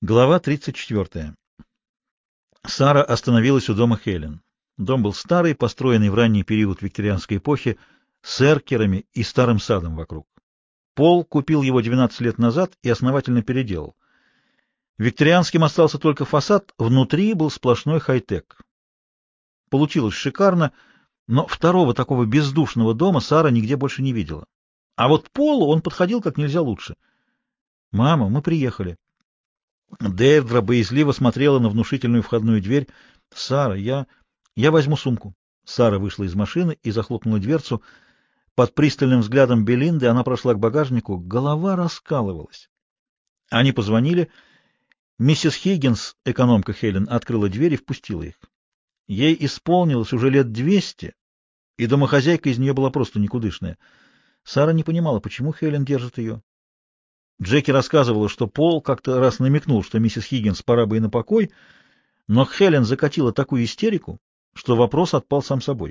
Глава 34. Сара остановилась у дома Хелен. Дом был старый, построенный в ранний период викторианской эпохи, с эркерами и старым садом вокруг. Пол купил его 12 лет назад и основательно переделал. Викторианским остался только фасад, внутри был сплошной хай-тек. Получилось шикарно, но второго такого бездушного дома Сара нигде больше не видела. А вот Полу он подходил как нельзя лучше. «Мама, мы приехали». Дейрдра боязливо смотрела на внушительную входную дверь. «Сара, я возьму сумку». Сара вышла из машины и захлопнула дверцу. Под пристальным взглядом Белинды она прошла к багажнику. Голова раскалывалась. Они позвонили. Миссис Хиггинс, экономка Хелен, открыла дверь и впустила их. Ей исполнилось уже лет 200, и домохозяйка из нее была просто никудышная. Сара не понимала, почему Хелен держит ее. Джеки рассказывала, что Пол как-то раз намекнул, что миссис Хиггинс пора бы и на покой, но Хелен закатила такую истерику, что вопрос отпал сам собой.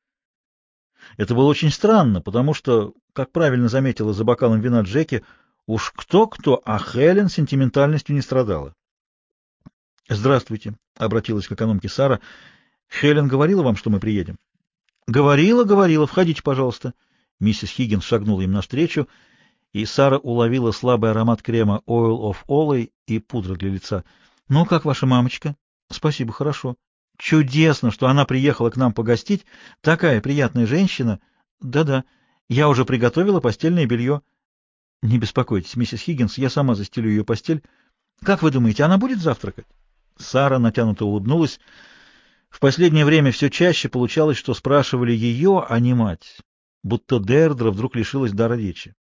Это было очень странно, потому что, как правильно заметила за бокалом вина Джеки, уж кто-кто, а Хелен сентиментальностью не страдала. «Здравствуйте», — обратилась к экономке Сара. «Хелен говорила вам, что мы приедем?» «Говорила, говорила. Входите, пожалуйста». Миссис Хиггинс шагнула им навстречу, и Сара уловила слабый аромат крема Oil of Olay и пудры для лица. «Ну, как ваша мамочка?» «Спасибо, хорошо». «Чудесно, что она приехала к нам погостить. Такая приятная женщина». «Да-да, я уже приготовила постельное белье». «Не беспокойтесь, миссис Хиггинс, я сама застелю ее постель. Как вы думаете, она будет завтракать?» Сара натянуто улыбнулась. В последнее время все чаще получалось, что спрашивали ее, а не мать, будто Дейрдра вдруг лишилась дара речи.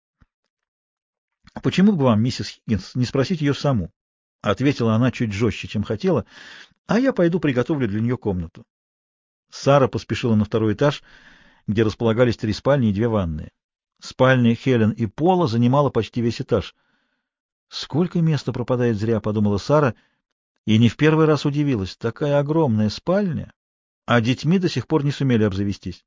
«Почему бы вам, миссис Хиггинс, не спросить ее саму?» — ответила она чуть жестче, чем хотела, — «а я пойду приготовлю для нее комнату». Сара поспешила на второй этаж, где располагались 3 спальни и 2 ванные. Спальня Хелен и Пола занимала почти весь этаж. «Сколько места пропадает зря», — подумала Сара, и не в первый раз удивилась. Такая огромная спальня, а детьми до сих пор не сумели обзавестись.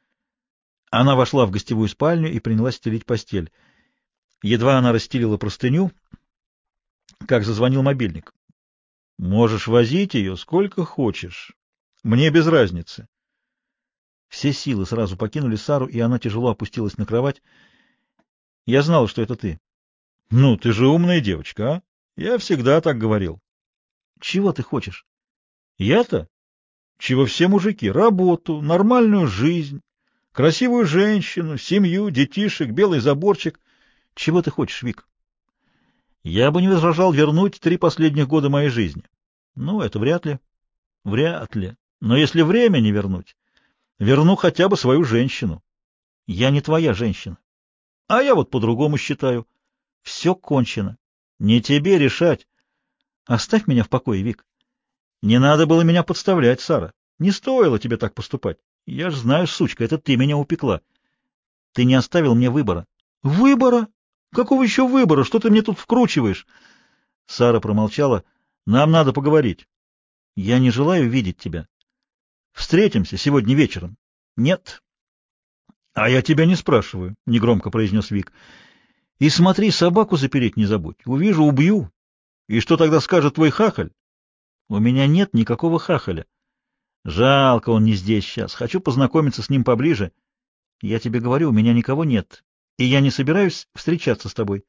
Она вошла в гостевую спальню и принялась стелить постель. Едва она расстелила простыню, как зазвонил мобильник. «Можешь возить ее сколько хочешь. Мне без разницы». Все силы сразу покинули Сару, и она тяжело опустилась на кровать. «Я знала, что это ты». «Ну, ты же умная девочка, а? Я всегда так говорил». «Чего ты хочешь?» «Я-то? Чего все мужики? Работу, нормальную жизнь, красивую женщину, семью, детишек, белый заборчик. Чего ты хочешь, Вик?» «Я бы не возражал вернуть 3 последних года моей жизни». «Ну, это вряд ли». «Вряд ли. Но если время не вернуть, верну хотя бы свою женщину». «Я не твоя женщина». «А я вот по-другому считаю». «Все кончено. Не тебе решать. Оставь меня в покое, Вик». «Не надо было меня подставлять, Сара. Не стоило тебе так поступать. Я ж знаю, сучка, это ты меня упекла. Ты не оставил мне выбора». «Выбора? Какого еще выбора? Что ты мне тут вкручиваешь?» Сара промолчала. «Нам надо поговорить. Я не желаю видеть тебя. Встретимся сегодня вечером». «Нет». «А я тебя не спрашиваю», — негромко произнес Вик. «И смотри, собаку запереть не забудь. Увижу, убью. И что тогда скажет твой хахаль?» «У меня нет никакого хахаля. Жалко, он не здесь сейчас. Хочу познакомиться с ним поближе. Я тебе говорю, у меня никого нет. И я не собираюсь встречаться с тобой».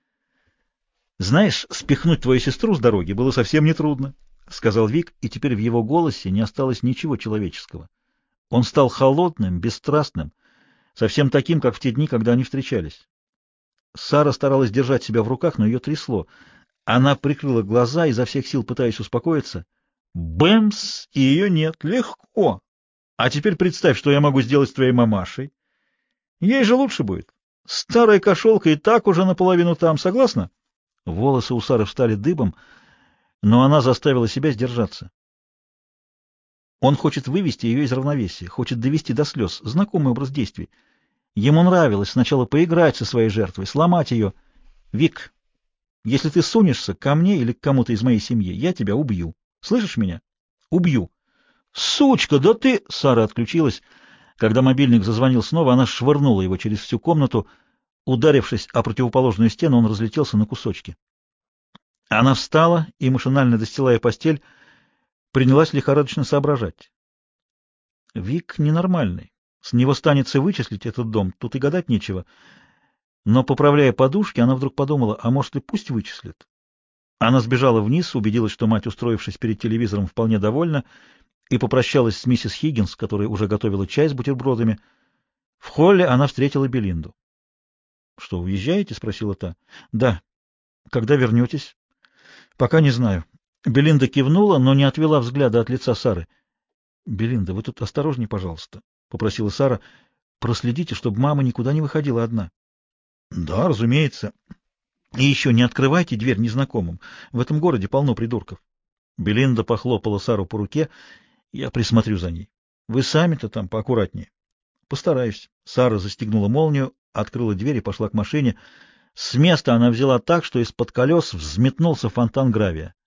«Знаешь, спихнуть твою сестру с дороги было совсем нетрудно», — сказал Вик, и теперь в его голосе не осталось ничего человеческого. Он стал холодным, бесстрастным, совсем таким, как в те дни, когда они встречались. Сара старалась держать себя в руках, но ее трясло. Она прикрыла глаза, изо всех сил пытаясь успокоиться. Бэмс! И ее нет. Легко. А теперь представь, что я могу сделать с твоей мамашей. Ей же лучше будет. Старая кошелка и так уже наполовину там. Согласна? Волосы у Сары встали дыбом, но она заставила себя сдержаться. Он хочет вывести ее из равновесия, хочет довести до слез. Знакомый образ действий. Ему нравилось сначала поиграть со своей жертвой, сломать ее. Вик, если ты сунешься ко мне или к кому-то из моей семьи, я тебя убью. Слышишь меня? Убью. Сучка, да ты... Сара отключилась. Когда мобильник зазвонил снова, она швырнула его через всю комнату. Ударившись о противоположную стену, он разлетелся на кусочки. Она встала и, машинально достилая постель, принялась лихорадочно соображать. Вик ненормальный. С него станется вычислить этот дом, тут и гадать нечего. Но, поправляя подушки, она вдруг подумала, а может и пусть вычислит. Она сбежала вниз, убедилась, что мать, устроившись перед телевизором, вполне довольна, и попрощалась с миссис Хиггинс, которая уже готовила чай с бутербродами. В холле она встретила Белинду. — Что, уезжаете? — спросила та. — Да. — Когда вернетесь? — Пока не знаю. Белинда кивнула, но не отвела взгляда от лица Сары. — Белинда, вы тут осторожней, пожалуйста, — попросила Сара. — Проследите, чтобы мама никуда не выходила одна. — Да, разумеется. И еще не открывайте дверь незнакомым. В этом городе полно придурков. Белинда похлопала Сару по руке. Я присмотрю за ней. Вы сами-то там поаккуратнее. Постараюсь. Сара застегнула молнию, открыла дверь и пошла к машине. С места она взяла так, что из-под колес взметнулся фонтан гравия.